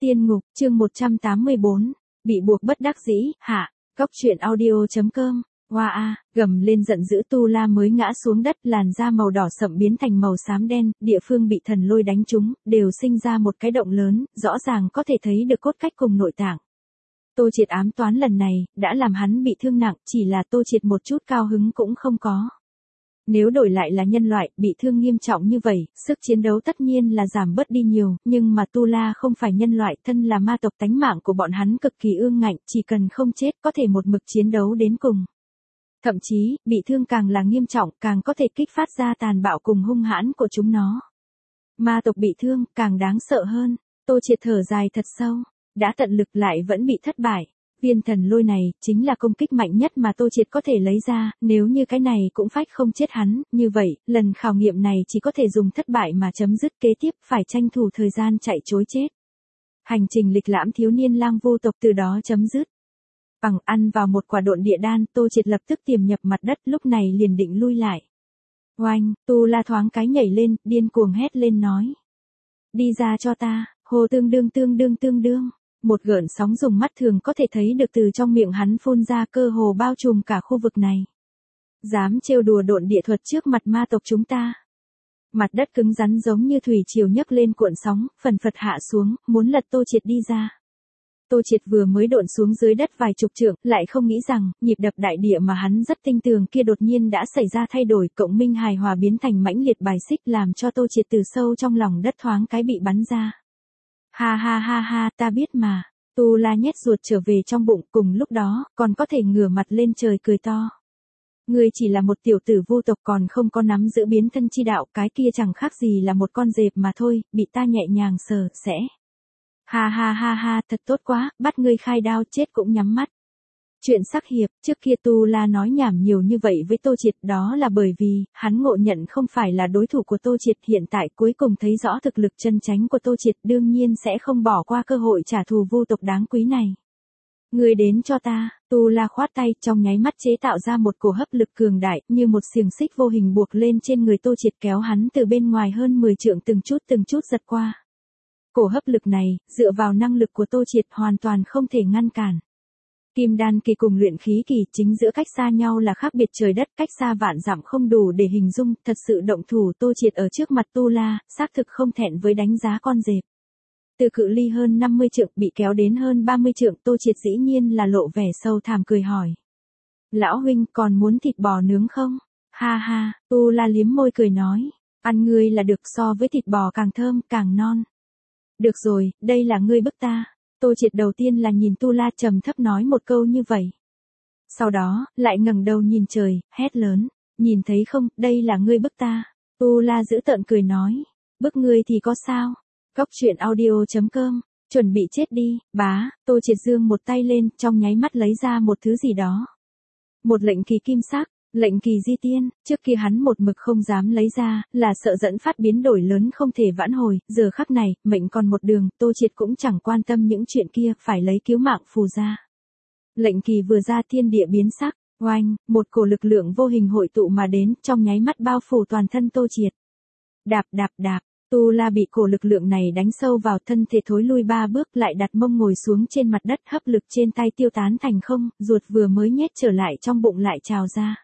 Tiên ngục, chương 184, bị buộc bất đắc dĩ, hạ, Cóc truyện audio.com, hoa a, gầm lên giận dữ Tu La mới ngã xuống đất, làn da màu đỏ sậm biến thành màu xám đen, địa phương bị thần lôi đánh trúng, đều sinh ra một cái động lớn, rõ ràng có thể thấy được cốt cách cùng nội tạng. Tô Triệt ám toán lần này, đã làm hắn bị thương nặng, chỉ là Tô Triệt một chút cao hứng cũng không có. Nếu đổi lại là nhân loại, bị thương nghiêm trọng như vậy, sức chiến đấu tất nhiên là giảm bớt đi nhiều, nhưng mà Tu La không phải nhân loại, thân là ma tộc, tánh mạng của bọn hắn cực kỳ ương ngạnh, chỉ cần không chết, có thể một mực chiến đấu đến cùng. Thậm chí, bị thương càng là nghiêm trọng, càng có thể kích phát ra tàn bạo cùng hung hãn của chúng nó. Ma tộc bị thương, càng đáng sợ hơn. Tô Triệt thở dài thật sâu, đã tận lực lại vẫn bị thất bại. Viên thần lôi này, chính là công kích mạnh nhất mà Tô Triệt có thể lấy ra, nếu như cái này cũng phách không chết hắn, như vậy, lần khảo nghiệm này chỉ có thể dùng thất bại mà chấm dứt, kế tiếp phải tranh thủ thời gian chạy trối chết. Hành trình lịch lãm thiếu niên lang vô tộc từ đó chấm dứt. Bằng ăn vào một quả độn địa đan, Tô Triệt lập tức tiềm nhập mặt đất, lúc này liền định lui lại. Oanh, Tu La thoáng cái nhảy lên, điên cuồng hét lên nói. Đi ra cho ta, hồ tương đương. Một gợn sóng dùng mắt thường có thể thấy được từ trong miệng hắn phun ra, cơ hồ bao trùm cả khu vực này. Dám trêu đùa độn địa thuật trước mặt ma tộc chúng ta. Mặt đất cứng rắn giống như thủy triều nhấc lên cuộn sóng, phần phật hạ xuống, muốn lật Tô Triệt đi ra. Tô Triệt vừa mới độn xuống dưới đất vài chục trượng, lại không nghĩ rằng, nhịp đập đại địa mà hắn rất tinh tường kia đột nhiên đã xảy ra thay đổi, cộng minh hài hòa biến thành mãnh liệt bài xích, làm cho Tô Triệt từ sâu trong lòng đất thoáng cái bị bắn ra. Ha, ta biết mà. Tu La nhét ruột trở về trong bụng, cùng lúc đó, còn có thể ngửa mặt lên trời cười to. Ngươi chỉ là một tiểu tử vô tộc, còn không có nắm giữ biến thân chi đạo, cái kia chẳng khác gì là một con dẹp mà thôi, bị ta nhẹ nhàng sờ, sẽ. Ha, thật tốt quá, bắt ngươi khai đao, chết cũng nhắm mắt. Chuyện sắc hiệp, trước kia Tu La nói nhảm nhiều như vậy với Tô Triệt, đó là bởi vì, hắn ngộ nhận không phải là đối thủ của Tô Triệt, hiện tại cuối cùng thấy rõ thực lực chân chánh của Tô Triệt, đương nhiên sẽ không bỏ qua cơ hội trả thù vô tộc đáng quý này. Ngươi đến cho ta, Tu La khoát tay, trong nháy mắt chế tạo ra một cổ hấp lực cường đại, như một xiềng xích vô hình buộc lên trên người Tô Triệt, kéo hắn từ bên ngoài hơn 10 trượng từng chút giật qua. Cổ hấp lực này, dựa vào năng lực của Tô Triệt hoàn toàn không thể ngăn cản. Kim đan kỳ cùng luyện khí kỳ, chính giữa cách xa nhau là khác biệt trời đất, cách xa vạn dặm không đủ để hình dung, thật sự động thủ Tô Triệt ở trước mặt Tu La, xác thực không thẹn với đánh giá con dẹp. Từ cự ly hơn 50 trượng bị kéo đến hơn 30 trượng, Tô Triệt dĩ nhiên là lộ vẻ sâu thẳm cười hỏi. Lão huynh còn muốn thịt bò nướng không? Ha, Tu La liếm môi cười nói, ăn ngươi là được, so với thịt bò càng thơm, càng non. Được rồi, đây là ngươi bức ta. Tô Triệt đầu tiên là nhìn Tu La trầm thấp nói một câu như vậy. Sau đó, lại ngẩng đầu nhìn trời, hét lớn, nhìn thấy không, đây là ngươi bức ta. Tu La giễu tợn cười nói, bức ngươi thì có sao? Cóc truyện audio.com, chuẩn bị chết đi, bá. Tô Triệt giương một tay lên, trong nháy mắt lấy ra một thứ gì đó. Một lệnh kỳ kim sắc. Lệnh kỳ di tiên, trước kia hắn một mực không dám lấy ra, là sợ dẫn phát biến đổi lớn không thể vãn hồi, giờ khắc này, mệnh còn một đường, Tô Triệt cũng chẳng quan tâm những chuyện kia, phải lấy cứu mạng phù ra. Lệnh kỳ vừa ra thiên địa biến sắc, oanh, một cổ lực lượng vô hình hội tụ mà đến, trong nháy mắt bao phủ toàn thân Tô Triệt. Đạp, Tu La bị cổ lực lượng này đánh sâu vào, thân thể thối lui 3 bước, lại đặt mông ngồi xuống trên mặt đất, hấp lực trên tay tiêu tán thành không, ruột vừa mới nhét trở lại trong bụng lại trào ra.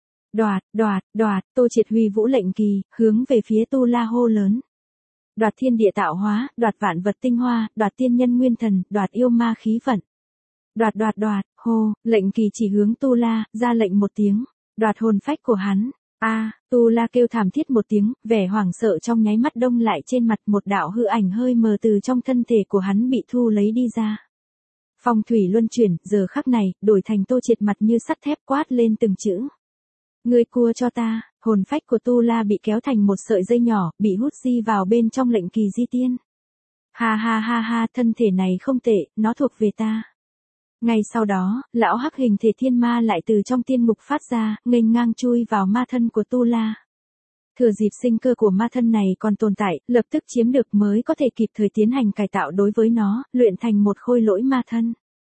Đoạt, Tô Triệt huy vũ lệnh kỳ, hướng về phía Tu La hô lớn. Đoạt thiên địa tạo hóa, đoạt vạn vật tinh hoa, đoạt tiên nhân nguyên thần, đoạt yêu ma khí vận. Đoạt, hô, lệnh kỳ chỉ hướng Tu La, ra lệnh một tiếng, đoạt hồn phách của hắn. Tu La kêu thảm thiết một tiếng, vẻ hoảng sợ trong nháy mắt đông lại trên mặt, một đạo hư ảnh hơi mờ từ trong thân thể của hắn bị thu lấy đi ra. Phong thủy luân chuyển, giờ khắc này, đổi thành Tô Triệt mặt như sắt thép quát lên từng chữ. Ngươi cua cho ta, hồn phách của Tu La bị kéo thành một sợi dây nhỏ, bị hút di vào bên trong lệnh kỳ di tiên. Ha, thân thể này không tệ, nó thuộc về ta. Ngay sau đó, lão hắc hình thể thiên ma lại từ trong tiên ngục phát ra, nghênh ngang chui vào ma thân của Tu La. Thừa dịp sinh cơ của ma thân này còn tồn tại, lập tức chiếm được mới có thể kịp thời tiến hành cải tạo đối với nó, luyện thành một khôi lỗi ma thân.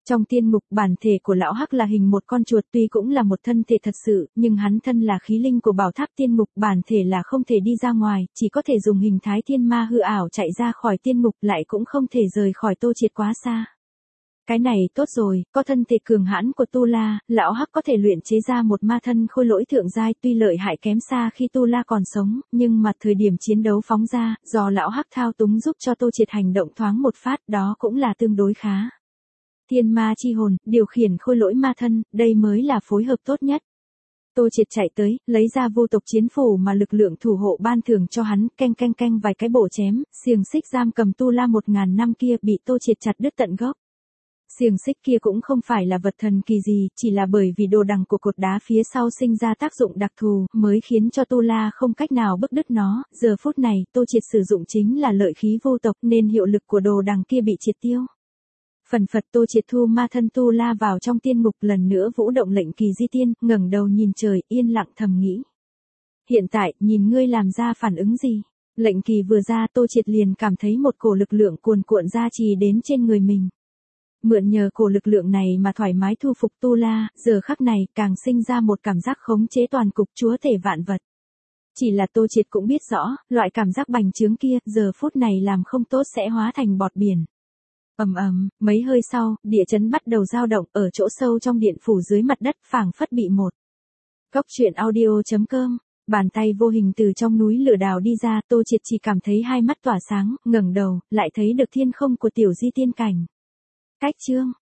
Trong tiên ngục, bản thể của lão hắc là hình một con chuột, tuy cũng là một thân thể thật sự, nhưng hắn thân là khí linh của bảo tháp tiên ngục, bản thể là không thể đi ra ngoài, chỉ có thể dùng hình thái thiên ma hư ảo chạy ra khỏi tiên ngục, lại cũng không thể rời khỏi Tô Triệt quá xa. Cái này tốt rồi, có thân thể cường hãn của Tu La, lão hắc có thể luyện chế ra một ma thân khôi lỗi thượng giai, tuy lợi hại kém xa khi Tu La còn sống, nhưng mà thời điểm chiến đấu phóng ra, do lão hắc thao túng giúp cho Tô Triệt hành động thoáng một phát, đó cũng là tương đối khá. Thiên ma chi hồn, điều khiển khôi lỗi ma thân, đây mới là phối hợp tốt nhất. Tô Triệt chạy tới, lấy ra vô tộc chiến phủ mà lực lượng thủ hộ ban thưởng cho hắn, canh vài cái bổ chém, xiềng xích giam cầm Tu La 1000 năm kia bị Tô Triệt chặt đứt tận gốc. Xiềng xích kia cũng không phải là vật thần kỳ gì, chỉ là bởi vì đồ đằng của cột đá phía sau sinh ra tác dụng đặc thù, mới khiến cho Tu La không cách nào bức đứt nó. Giờ phút này, Tô Triệt sử dụng chính là lợi khí vô tộc nên hiệu lực của đồ đằng kia bị triệt tiêu. Phần phật Tô Triệt thu ma thân Tu La vào trong tiên ngục, lần nữa vũ động lệnh kỳ di tiên, ngẩng đầu nhìn trời, yên lặng thầm nghĩ. Hiện tại, nhìn ngươi làm ra phản ứng gì? Lệnh kỳ vừa ra, Tô Triệt liền cảm thấy một cổ lực lượng cuồn cuộn ra trì đến trên người mình. Mượn nhờ cổ lực lượng này mà thoải mái thu phục Tu La, giờ khắc này càng sinh ra một cảm giác khống chế toàn cục chúa thể vạn vật. Chỉ là Tô Triệt cũng biết rõ, loại cảm giác bành trướng kia, giờ phút này làm không tốt sẽ hóa thành bọt biển. Mấy hơi sau, địa chấn bắt đầu dao động, ở chỗ sâu trong điện phủ dưới mặt đất phảng phất bị một. Cốc truyện audio.com, bàn tay vô hình từ trong núi lửa đào đi ra, Tô Triệt chỉ cảm thấy hai mắt tỏa sáng, ngẩng đầu, lại thấy được thiên không của tiểu di tiên cảnh. Cách chương